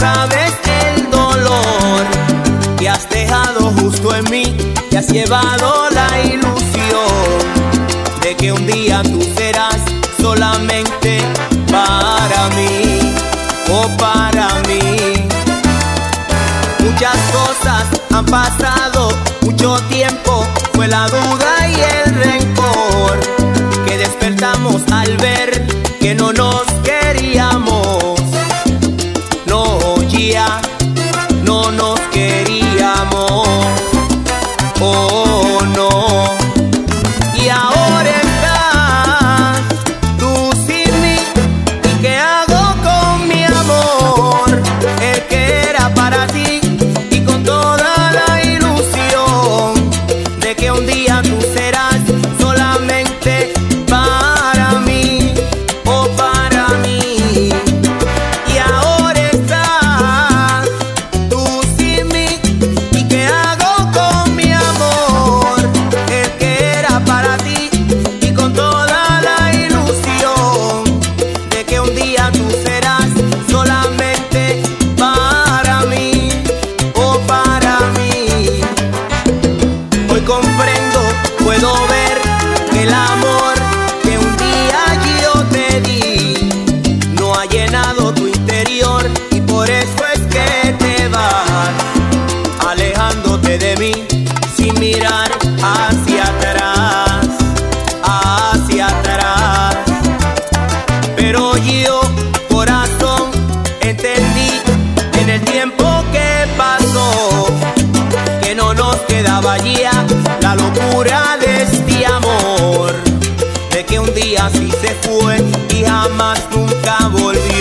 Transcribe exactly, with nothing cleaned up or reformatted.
sabes el dolor que has dejado justo en mí, que has llevado la ilusión de que un día tú serás solamente para mí, o para mí. Muchas cosas han pasado, mucho tiempo, fue la duda y el rencor que despertamos al ver que no nos queríamos. No, ya no nos queríamos. Oh, no. Y ahora estás tú sin mí. ¿Y qué hago con mi amor? El que era para ti, y con toda la ilusión de que un día tú serás solamente para mí, o para mí. Y ahora estás tú sin mí. ¿Y qué hago con mi amor? El que era para ti, y con toda la ilusión de que un día tú serás solamente para mí, o para mí. Hoy comprendo, puedo ver que el amor que un día yo te di no ha llenado tu interior, y por eso es que te vas alejándote de mí sin mirar hacia atrás, hacia atrás. Pero yo, corazón, entendí en el tiempo que pasó que no nos quedaba ya la locura de este amor, de que un día sí se fue y jamás nunca volvió.